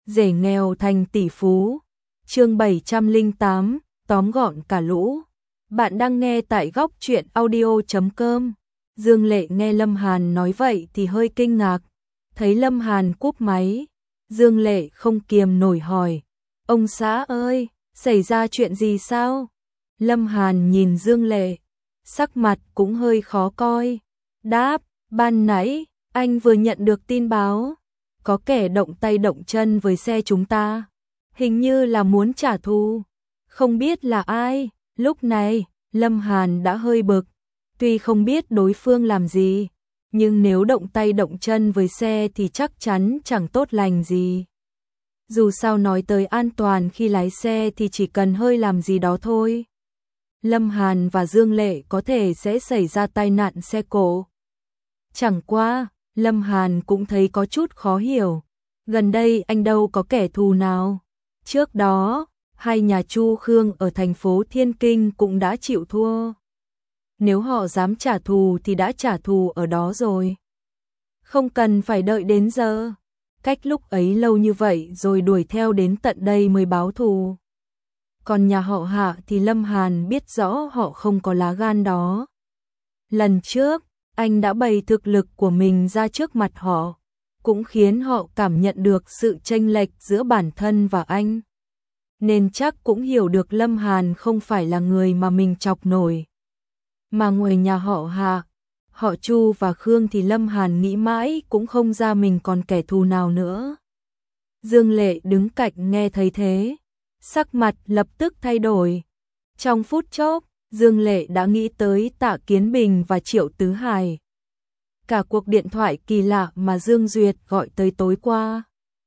rể nghèo thành tỷ phú. Chương 708, tóm gọn cả lũ. Bạn đang nghe tại góc truyện audio.com. Dương Lệ nghe Lâm Hàn nói vậy thì hơi kinh ngạc. Thấy Lâm Hàn cúp máy, Dương Lệ không kiềm nổi hỏi: "Ông xã ơi, xảy ra chuyện gì sao?" Lâm Hàn nhìn Dương Lệ, sắc mặt cũng hơi khó coi. Đáp: "Ban nãy, anh vừa nhận được tin báo. Có kẻ động tay động chân với xe chúng ta. Hình như là muốn trả thù. Không biết là ai." Lúc này, Lâm Hàn đã hơi bực. Tuy không biết đối phương làm gì, nhưng nếu động tay động chân với xe thì chắc chắn chẳng tốt lành gì. Dù sao nói tới an toàn khi lái xe thì chỉ cần hơi làm gì đó thôi. Lâm Hàn và Dương Lệ có thể sẽ xảy ra tai nạn xe cộ. Chẳng qua, Lâm Hàn cũng thấy có chút khó hiểu. Gần đây anh đâu có kẻ thù nào. Trước đó, hai nhà Chu Khương ở thành phố Thiên Kinh cũng đã chịu thua. Nếu họ dám trả thù thì đã trả thù ở đó rồi. Không cần phải đợi đến giờ. Cách lúc ấy lâu như vậy rồi đuổi theo đến tận đây mới báo thù. Còn nhà họ Hạ thì Lâm Hàn biết rõ họ không có lá gan đó. Lần trước, anh đã bày thực lực của mình ra trước mặt họ, cũng khiến họ cảm nhận được sự chênh lệch giữa bản thân và anh. Nên chắc cũng hiểu được Lâm Hàn không phải là người mà mình chọc nổi. Mà ngoài nhà họ Hạ, họ Chu và Khương thì Lâm Hàn nghĩ mãi cũng không ra mình còn kẻ thù nào nữa. Dương Lệ đứng cạnh nghe thấy thế, sắc mặt lập tức thay đổi. Trong phút chốc, Dương Lệ đã nghĩ tới Tạ Kiến Bình và Triệu Tứ Hải. Cả cuộc điện thoại kỳ lạ mà Dương Duyệt gọi tới tối qua.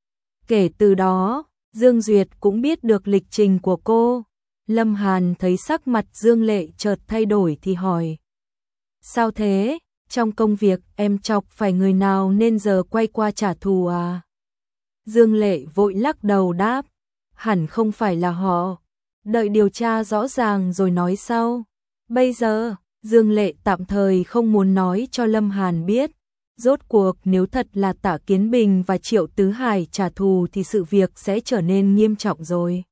Kể từ đó, Dương Duyệt cũng biết được lịch trình của cô. Lâm Hàn thấy sắc mặt Dương Lệ chợt thay đổi thì hỏi: "Sao thế? Trong công việc em chọc phải người nào nên giờ quay qua trả thù à?" Dương Lệ vội lắc đầu đáp: "Hẳn không phải là họ. Đợi điều tra rõ ràng rồi nói sau." Bây giờ, Dương Lệ tạm thời không muốn nói cho Lâm Hàn biết. Rốt cuộc nếu thật là Tạ Kiến Bình và Triệu Tứ Hải trả thù thì sự việc sẽ trở nên nghiêm trọng rồi.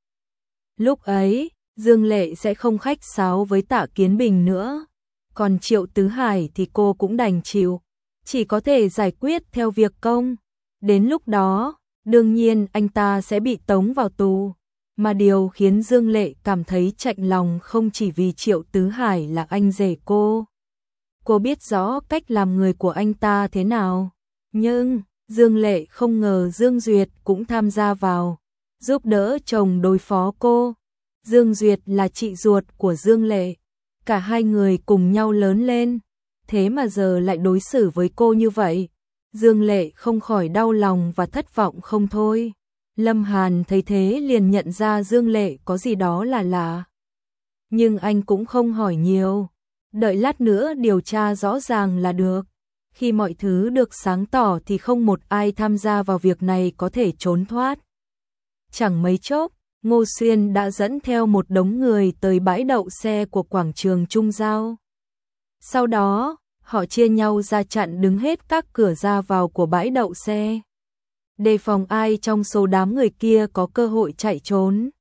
Lúc ấy, Dương Lệ sẽ không khách sáo với Tạ Kiến Bình nữa. Còn Triệu Tứ Hải thì cô cũng đành chịu, chỉ có thể giải quyết theo việc công. Đến lúc đó, đương nhiên anh ta sẽ bị tống vào tù. Mà điều khiến Dương Lệ cảm thấy chạnh lòng không chỉ vì Triệu Tứ Hải là anh rể cô. Cô biết rõ cách làm người của anh ta thế nào. Nhưng, Dương Lệ không ngờ Dương Duyệt cũng tham gia vào, giúp đỡ chồng đối phó cô. Dương Duyệt là chị ruột của Dương Lệ. Cả hai người cùng nhau lớn lên. Thế mà giờ lại đối xử với cô như vậy. Dương Lệ không khỏi đau lòng và thất vọng không thôi. Lâm Hàn thấy thế liền nhận ra Dương Lệ có gì đó là lạ. Nhưng anh cũng không hỏi nhiều. Đợi lát nữa điều tra rõ ràng là được. Khi mọi thứ được sáng tỏ thì không một ai tham gia vào việc này có thể trốn thoát. Chẳng mấy chốc, Ngô Xuyên đã dẫn theo một đống người tới bãi đậu xe của quảng trường Trung Giao. Sau đó, họ chia nhau ra chặn đứng hết các cửa ra vào của bãi đậu xe, đề phòng ai trong số đám người kia có cơ hội chạy trốn.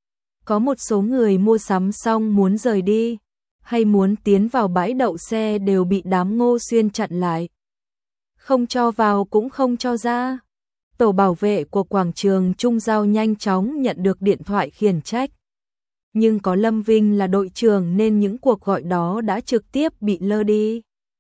Có một số người mua sắm xong muốn rời đi, hay muốn tiến vào bãi đậu xe đều bị đám Ngô Xuyên chặn lại. Không cho vào cũng không cho ra. Tổ bảo vệ của quảng trường Trung Giao nhanh chóng nhận được điện thoại khiển trách. Nhưng có Lâm Vinh là đội trưởng nên những cuộc gọi đó đã trực tiếp bị lơ đi.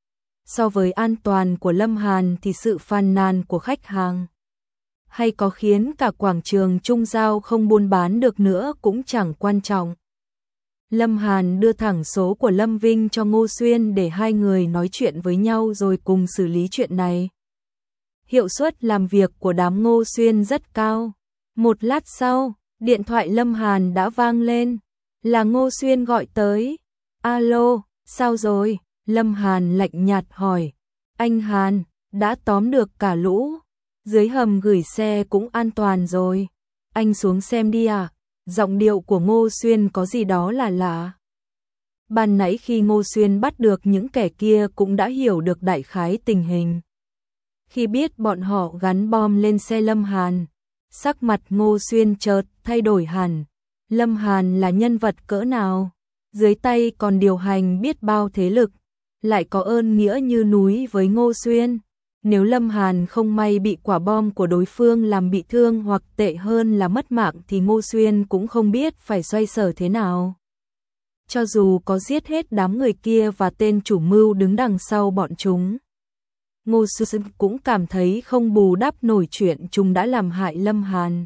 So với an toàn của Lâm Hàn thì sự phàn nàn của khách hàng hay có khiến cả quảng trường Trung Giao không buôn bán được nữa cũng chẳng quan trọng. Lâm Hàn đưa thẳng số của Lâm Vinh cho Ngô Xuyên để hai người nói chuyện với nhau rồi cùng xử lý chuyện này. Hiệu suất làm việc của đám Ngô Xuyên rất cao. Một lát sau, điện thoại Lâm Hàn đã vang lên. Là Ngô Xuyên gọi tới. "Alo, sao rồi?" Lâm Hàn lạnh nhạt hỏi. "Anh Hàn, đã tóm được cả lũ. Dưới hầm gửi xe cũng an toàn rồi. Anh xuống xem đi à?" Giọng điệu của Ngô Xuyên có gì đó là lạ. Ban nãy khi Ngô Xuyên bắt được những kẻ kia cũng đã hiểu được đại khái tình hình. Khi biết bọn họ gắn bom lên xe Lâm Hàn, Sắc mặt Ngô Xuyên chợt thay đổi hẳn. Lâm Hàn là nhân vật cỡ nào? Dưới tay còn điều hành biết bao thế lực, lại có ơn nghĩa như núi với Ngô Xuyên. Nếu Lâm Hàn không may bị quả bom của đối phương làm bị thương hoặc tệ hơn là mất mạng thì Ngô Xuyên cũng không biết phải xoay sở thế nào. Cho dù có giết hết đám người kia và tên chủ mưu đứng đằng sau bọn chúng, Ngô Xuyên cũng cảm thấy không bù đắp nổi chuyện chúng đã làm hại Lâm Hàn.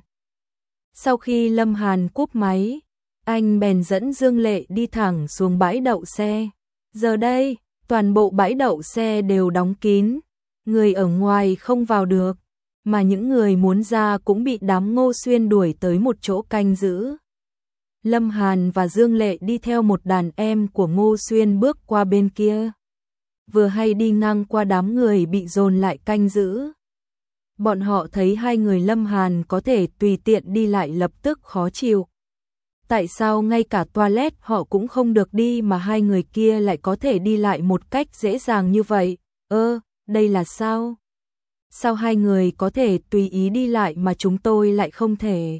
Sau khi Lâm Hàn cúp máy, anh bèn dẫn Dương Lệ đi thẳng xuống bãi đậu xe. Giờ đây, toàn bộ bãi đậu xe đều đóng kín, người ở ngoài không vào được, mà những người muốn ra cũng bị đám Ngô Xuyên đuổi tới một chỗ canh giữ. Lâm Hàn và Dương Lệ đi theo một đàn em của Ngô Xuyên bước qua bên kia. Vừa hay đi ngang qua đám người bị dồn lại canh giữ. Bọn họ thấy hai người Lâm Hàn có thể tùy tiện đi lại lập tức khó chịu. Tại sao ngay cả toilet họ cũng không được đi mà hai người kia lại có thể đi lại một cách dễ dàng như vậy? Đây là sao? Sao hai người có thể tùy ý đi lại mà chúng tôi lại không thể?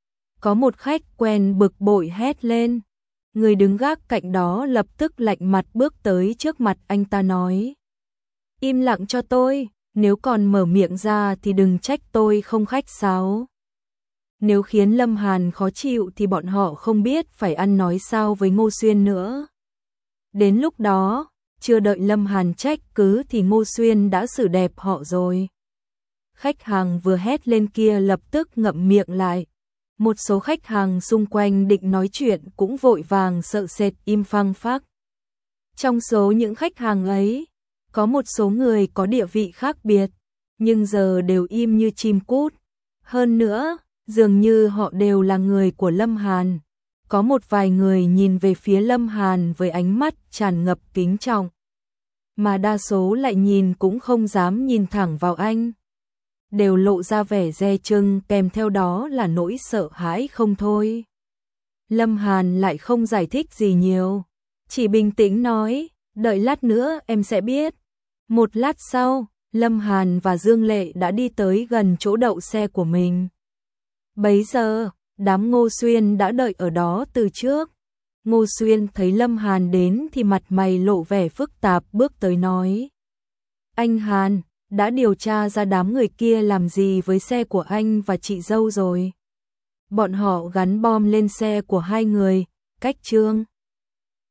Có một khách quen bực bội hét lên. Người đứng gác cạnh đó lập tức lạnh mặt bước tới trước mặt anh ta nói: Im lặng cho tôi, nếu còn mở miệng ra thì đừng trách tôi không khách sáo. Nếu khiến Lâm Hàn khó chịu thì bọn họ không biết phải ăn nói sao với Ngô Xuyên nữa. Đến lúc đó, chưa đợi Lâm Hàn trách cứ thì Ngô Xuyên đã xử đẹp họ rồi. Khách hàng vừa hét lên kia lập tức ngậm miệng lại. Một số khách hàng xung quanh định nói chuyện cũng vội vàng sợ sệt im phăng phắc. Trong số những khách hàng ấy, có một số người có địa vị khác biệt, nhưng giờ đều im như chim cút. Hơn nữa, dường như họ đều là người của Lâm Hàn. Có một vài người nhìn về phía Lâm Hàn với ánh mắt tràn ngập kính trọng, mà đa số lại nhìn cũng không dám nhìn thẳng vào anh. Đều lộ ra vẻ dè chừng, kèm theo đó là nỗi sợ hãi không thôi. Lâm Hàn lại không giải thích gì nhiều, chỉ bình tĩnh nói: Đợi lát nữa em sẽ biết. Một lát sau, Lâm Hàn và Dương Lệ đã đi tới gần chỗ đậu xe của mình. Bấy giờ, đám Ngô Xuyên đã đợi ở đó từ trước. Ngô Xuyên thấy Lâm Hàn đến thì mặt mày lộ vẻ phức tạp, bước tới nói: Anh Hàn, đã điều tra ra đám người kia làm gì với xe của anh và chị dâu rồi? Bọn họ gắn bom lên xe của hai người, cách Trương